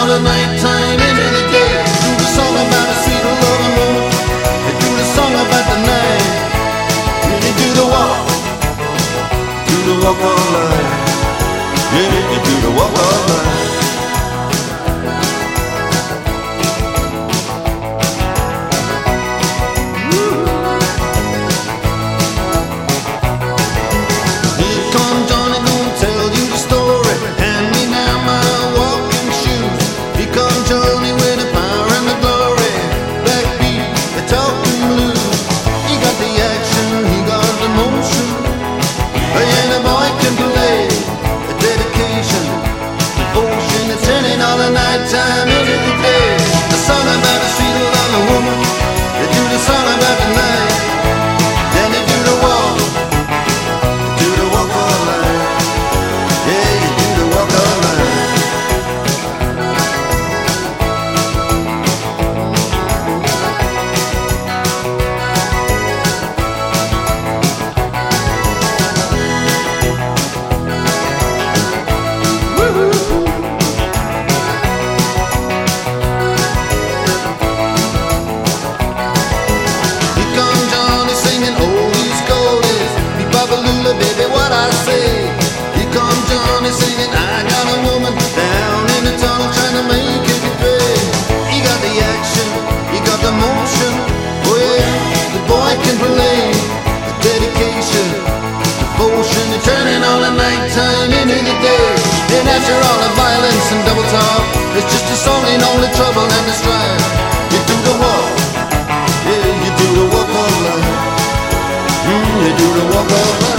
out of nighttime into the day. Do the song about a sweet loving woman. They do the song about the night. They do the walk all night. Yeah, they do the walk all night. Nighttime into the day. The song about a sweet loving woman. They do the song about the night. Then they do the walk all night. Yeah, you do the walk all night. Baby, what I say. Here comes Johnny singing, I got a woman down in the tunnel trying to make it pay. He got the action, he got the motion. Oh yeah, the boy can play. The dedication, devotion, the turning on the nighttime into the day. And after all the violence and double talk, it's just a song in all the trouble and the strife. You do the walk, yeah, you do the walk all night. You do the walk all night.